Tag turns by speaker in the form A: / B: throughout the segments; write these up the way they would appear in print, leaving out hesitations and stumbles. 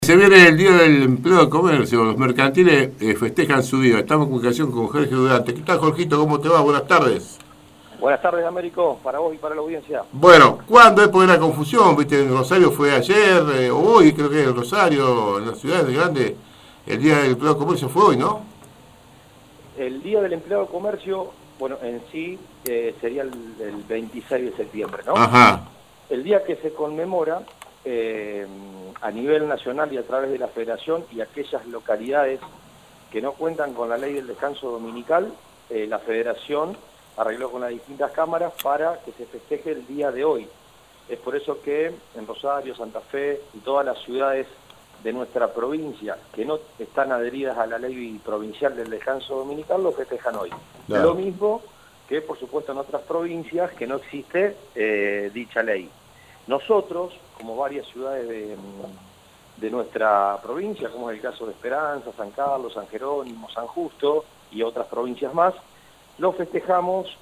A: Se viene el Día del Empleo de Comercio, los mercantiles festejan su día. Estamos en comunicación con Jorge Durante. ¿Qué tal, Jorgito? ¿Cómo te va? Buenas tardes.
B: Buenas tardes, Américo, para vos y para la audiencia.
A: Bueno, ¿cuándo es por la confusión? ¿Viste? En Rosario fue ayer, o hoy, creo que en Rosario, en las ciudades grandes, el Día del Empleo de Comercio fue hoy, ¿no?
B: El Día del Empleado de Comercio, bueno, en sí sería el 26 de septiembre, ¿no?
A: Ajá.
B: El día que se conmemora a nivel nacional y a través de la Federación y aquellas localidades que no cuentan con la ley del descanso dominical, la Federación arregló con las distintas cámaras para que se festeje el día de hoy. Es por eso que en Rosario, Santa Fe y todas las ciudades de nuestra provincia que no están adheridas a la ley provincial del descanso dominical lo festejan hoy.
A: Claro.
B: Lo mismo que, por supuesto, en otras provincias que no existe dicha ley. Nosotros, como varias ciudades de nuestra provincia, como es el caso de Esperanza, San Carlos, San Jerónimo, San Justo y otras provincias más, lo festejamos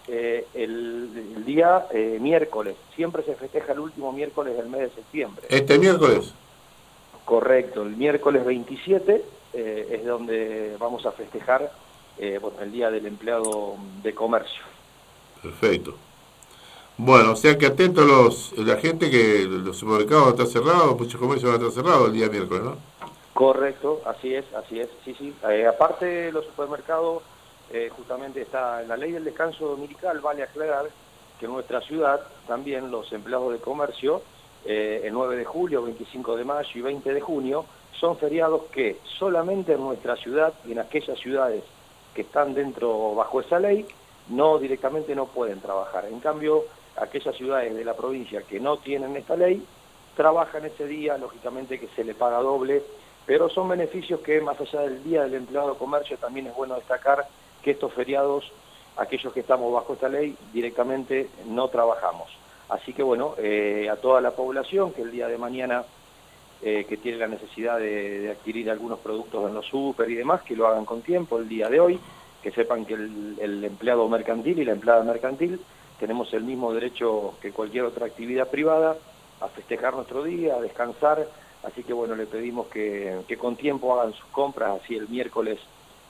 B: el día miércoles. Siempre se festeja el último miércoles del mes de septiembre.
A: ¿Este miércoles?
B: Correcto, el miércoles 27 es donde vamos a festejar el Día del Empleado de Comercio.
A: Perfecto. Bueno, o sea que atentos la gente que los supermercados van a estar cerrados, muchos comercios van a estar cerrados el día miércoles, ¿no?
B: Correcto, así es, sí. Aparte los supermercados, justamente está en la ley del descanso dominical, vale aclarar que en nuestra ciudad también los empleados de comercio, el 9 de julio, 25 de mayo y 20 de junio, son feriados que solamente en nuestra ciudad y en aquellas ciudades que están bajo esa ley, directamente no pueden trabajar. En cambio, aquellas ciudades de la provincia que no tienen esta ley, trabajan ese día, lógicamente que se le paga doble, pero son beneficios que más allá del Día del Empleado de Comercio también es bueno destacar que estos feriados, aquellos que estamos bajo esta ley, directamente no trabajamos. Así que bueno, a toda la población que el día de mañana que tiene la necesidad de adquirir algunos productos en los súper y demás, que lo hagan con tiempo el día de hoy, que sepan que el empleado mercantil y la empleada mercantil tenemos el mismo derecho que cualquier otra actividad privada a festejar nuestro día, a descansar, así que bueno, le pedimos que con tiempo hagan sus compras, así el miércoles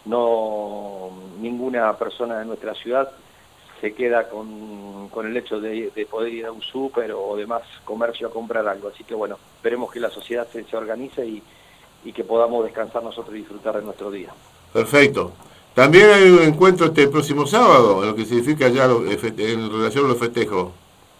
B: ninguna persona de nuestra ciudad se queda con el hecho de poder ir a un súper o demás comercio a comprar algo, así que bueno, esperemos que la sociedad se organice y que podamos descansar nosotros y disfrutar de nuestro día.
A: Perfecto. También hay un encuentro este próximo sábado, en lo que significa ya en relación a los festejos.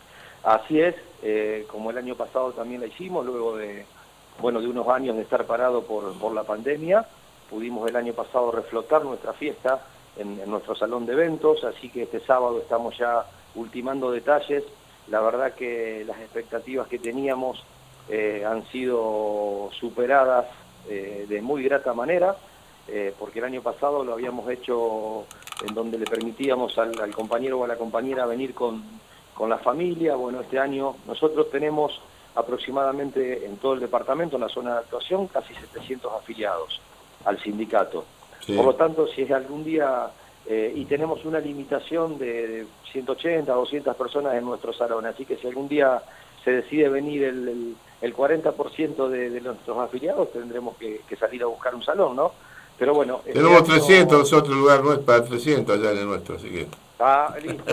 B: Así es, como el año pasado también la hicimos, luego de unos años de estar parado por la pandemia, pudimos el año pasado reflotar nuestra fiesta en nuestro salón de eventos, así que este sábado estamos ya ultimando detalles. La verdad que las expectativas que teníamos han sido superadas de muy grata manera, porque el año pasado lo habíamos hecho en donde le permitíamos al compañero o a la compañera venir con la familia. Bueno, este año nosotros tenemos aproximadamente en todo el departamento, en la zona de actuación, casi 700 afiliados al sindicato. Sí. Por lo tanto, si es algún día, y tenemos una limitación de 180 o 200 personas en nuestro salón, así que si algún día se decide venir el 40% de nuestros afiliados, tendremos que salir a buscar un salón, ¿no? Pero bueno...
A: Tenemos 300, nosotros el lugar no es para 300 allá en el nuestro, así que...
B: Listo,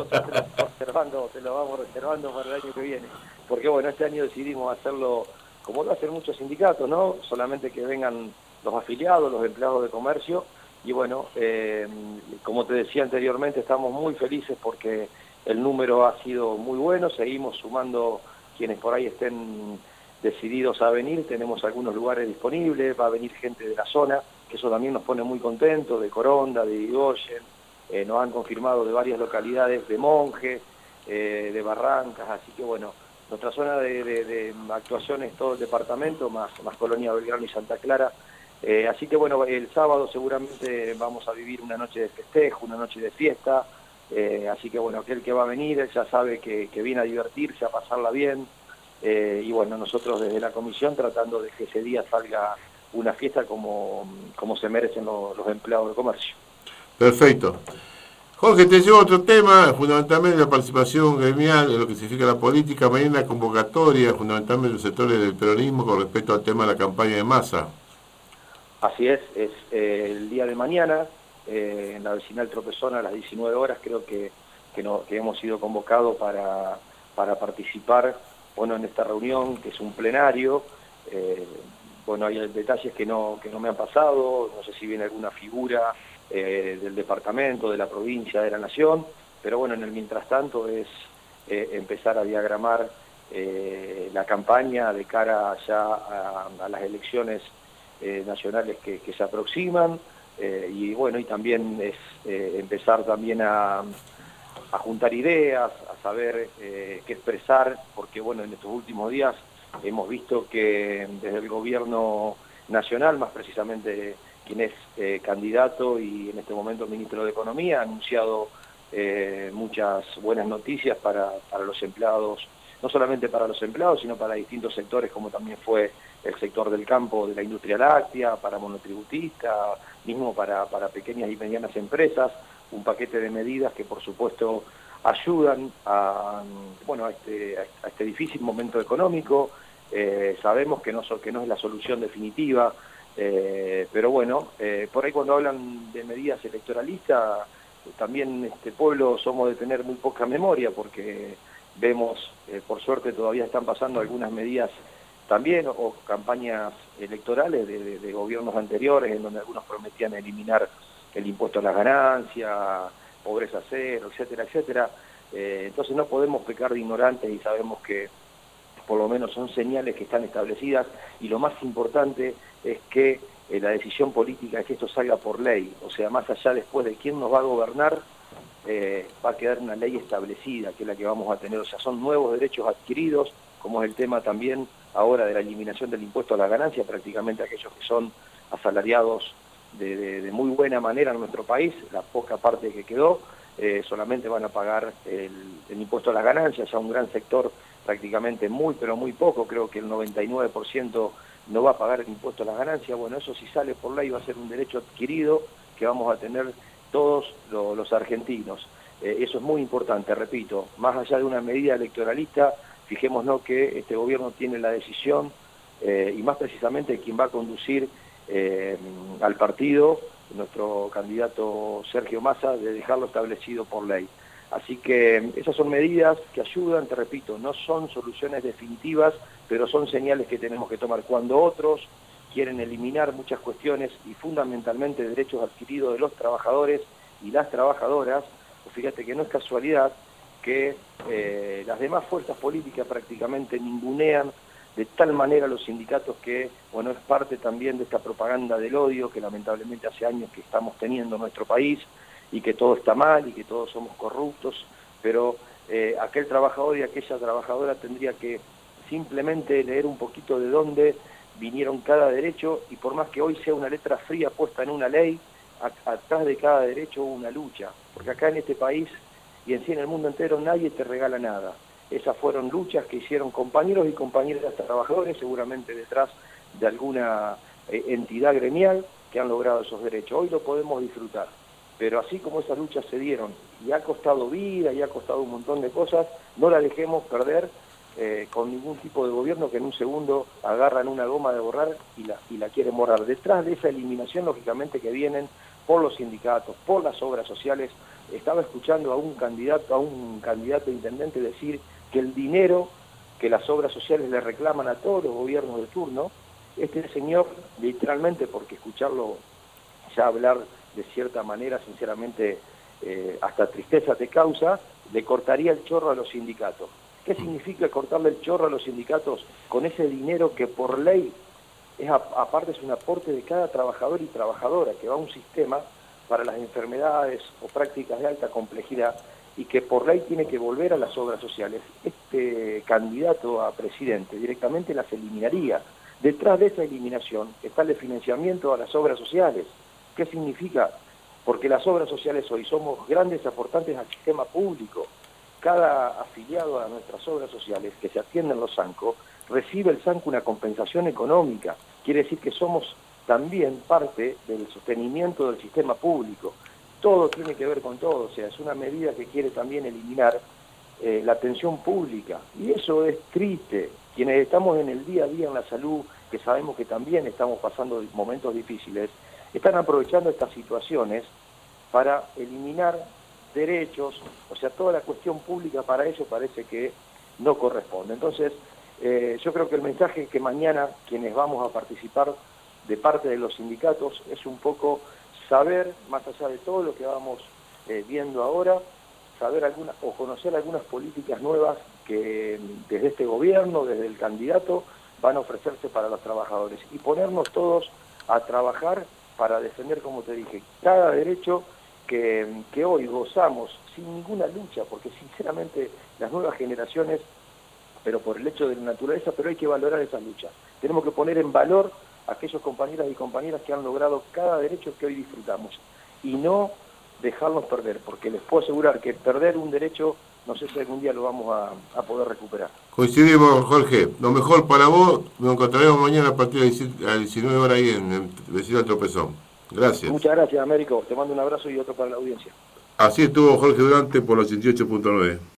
B: te lo vamos reservando para el año que viene. Porque bueno, este año decidimos hacerlo como lo hacen muchos sindicatos, ¿no? Solamente que vengan los afiliados, los empleados de comercio. Y bueno, como te decía anteriormente, estamos muy felices porque el número ha sido muy bueno. Seguimos sumando quienes por ahí estén decididos a venir. Tenemos algunos lugares disponibles, va a venir gente de la zona, que eso también nos pone muy contentos, de Coronda, de Irigoyen. Nos han confirmado de varias localidades de Monje, de Barrancas, así que bueno, nuestra zona de actuación es todo el departamento, más Colonia Belgrano y Santa Clara, así que bueno, el sábado seguramente vamos a vivir una noche de festejo, una noche de fiesta, así que bueno, aquel que va a venir ya sabe que viene a divertirse, a pasarla bien, y bueno, nosotros desde la comisión tratando de que ese día salga una fiesta como se merecen los empleados de comercio.
A: Perfecto. Jorge, te llevo a otro tema, fundamentalmente la participación gremial en lo que significa la política. Mañana convocatoria, fundamentalmente los sectores del peronismo con respecto al tema de la campaña de Massa.
B: Así es el día de mañana, en la vecinal Tropezón a las 19 horas, creo que hemos sido convocados para participar, bueno, en esta reunión, que es un plenario. Bueno, hay detalles que no me han pasado, no sé si viene alguna figura del departamento, de la provincia, de la nación, pero bueno, en el mientras tanto es empezar a diagramar la campaña de cara ya a las elecciones nacionales que se aproximan, y bueno, y también es empezar también a juntar ideas, a saber qué expresar, porque bueno, en estos últimos días hemos visto que desde el gobierno nacional, más precisamente quien es candidato y en este momento ministro de Economía, ha anunciado muchas buenas noticias para los empleados, no solamente para los empleados, sino para distintos sectores, como también fue el sector del campo, de la industria láctea, para monotributistas, mismo para pequeñas y medianas empresas, un paquete de medidas que por supuesto ayudan a este difícil momento económico. Sabemos que no es la solución definitiva, pero bueno, por ahí cuando hablan de medidas electoralistas, también este pueblo somos de tener muy poca memoria, porque vemos, por suerte todavía están pasando algunas medidas también, o campañas electorales de gobiernos anteriores, en donde algunos prometían eliminar el impuesto a las ganancias, pobreza cero, etcétera, etcétera. Entonces no podemos pecar de ignorantes y sabemos que por lo menos son señales que están establecidas, y lo más importante es que la decisión política es que esto salga por ley, o sea, más allá después de quién nos va a gobernar, va a quedar una ley establecida, que es la que vamos a tener, o sea, son nuevos derechos adquiridos, como es el tema también ahora de la eliminación del impuesto a la ganancia. Prácticamente aquellos que son asalariados de muy buena manera en nuestro país, la poca parte que quedó, solamente van a pagar el impuesto a las ganancias. Ya un gran sector, prácticamente pero muy poco, creo que el 99% no va a pagar el impuesto a las ganancias. Bueno, eso si sale por ley va a ser un derecho adquirido que vamos a tener todos los argentinos. Eso es muy importante, repito, más allá de una medida electoralista, fijémonos que este gobierno tiene la decisión, y más precisamente quien va a conducir al partido, nuestro candidato Sergio Massa, de dejarlo establecido por ley. Así que esas son medidas que ayudan, te repito, no son soluciones definitivas, pero son señales que tenemos que tomar. Cuando otros quieren eliminar muchas cuestiones y fundamentalmente derechos adquiridos de los trabajadores y las trabajadoras, pues fíjate que no es casualidad que las demás fuerzas políticas prácticamente ningunean de tal manera a los sindicatos, que bueno, es parte también de esta propaganda del odio que lamentablemente hace años que estamos teniendo en nuestro país, y que todo está mal y que todos somos corruptos, pero aquel trabajador y aquella trabajadora tendría que simplemente leer un poquito de dónde vinieron cada derecho, y por más que hoy sea una letra fría puesta en una ley, atrás de cada derecho hubo una lucha, porque acá en este país y en sí en el mundo entero nadie te regala nada. Esas fueron luchas que hicieron compañeros y compañeras trabajadores, seguramente detrás de alguna entidad gremial, que han logrado esos derechos. Hoy lo podemos disfrutar, pero así como esas luchas se dieron y ha costado vida y ha costado un montón de cosas, no la dejemos perder con ningún tipo de gobierno que en un segundo agarran una goma de borrar y la quieren borrar. Detrás de esa eliminación, lógicamente, que vienen por los sindicatos, por las obras sociales. Estaba escuchando a un candidato a intendente decir que el dinero que las obras sociales le reclaman a todos los gobiernos de turno, este señor, literalmente, porque escucharlo ya hablar de cierta manera, sinceramente, hasta tristeza te causa, le cortaría el chorro a los sindicatos. ¿Qué significa cortarle el chorro a los sindicatos con ese dinero que por ley, aparte es un aporte de cada trabajador y trabajadora, que va a un sistema para las enfermedades o prácticas de alta complejidad, y que por ley tiene que volver a las obras sociales? Este candidato a presidente directamente las eliminaría. Detrás de esa eliminación está el financiamiento a las obras sociales. ¿Qué significa? Porque las obras sociales hoy somos grandes aportantes al sistema público. Cada afiliado a nuestras obras sociales que se atiende en los SANCO, recibe el SANCO una compensación económica. Quiere decir que somos también parte del sostenimiento del sistema público. todo tiene que ver con todo, o sea, es una medida que quiere también eliminar la atención pública, y eso es triste. Quienes estamos en el día a día en la salud, que sabemos que también estamos pasando momentos difíciles, están aprovechando estas situaciones para eliminar derechos, o sea, toda la cuestión pública para eso parece que no corresponde. Entonces, yo creo que el mensaje que mañana quienes vamos a participar de parte de los sindicatos es un poco saber, más allá de todo lo que vamos viendo ahora, saber o conocer algunas políticas nuevas que desde este gobierno, desde el candidato, van a ofrecerse para los trabajadores y ponernos todos a trabajar para defender, como te dije, cada derecho que hoy gozamos sin ninguna lucha, porque sinceramente las nuevas generaciones, pero por el hecho de la naturaleza, pero hay que valorar esa lucha. Tenemos que poner en valor a aquellos compañeras y compañeras que han logrado cada derecho que hoy disfrutamos y no dejarlos perder, porque les puedo asegurar que perder un derecho, no sé si algún día lo vamos a poder recuperar.
A: Coincidimos, Jorge. Lo mejor para vos, nos encontraremos mañana a partir de las 19 horas ahí en el vecino del Tropezón. Gracias.
B: Muchas gracias, Américo. Te mando un abrazo y otro para la audiencia.
A: Así estuvo Jorge Durante por los 88.9.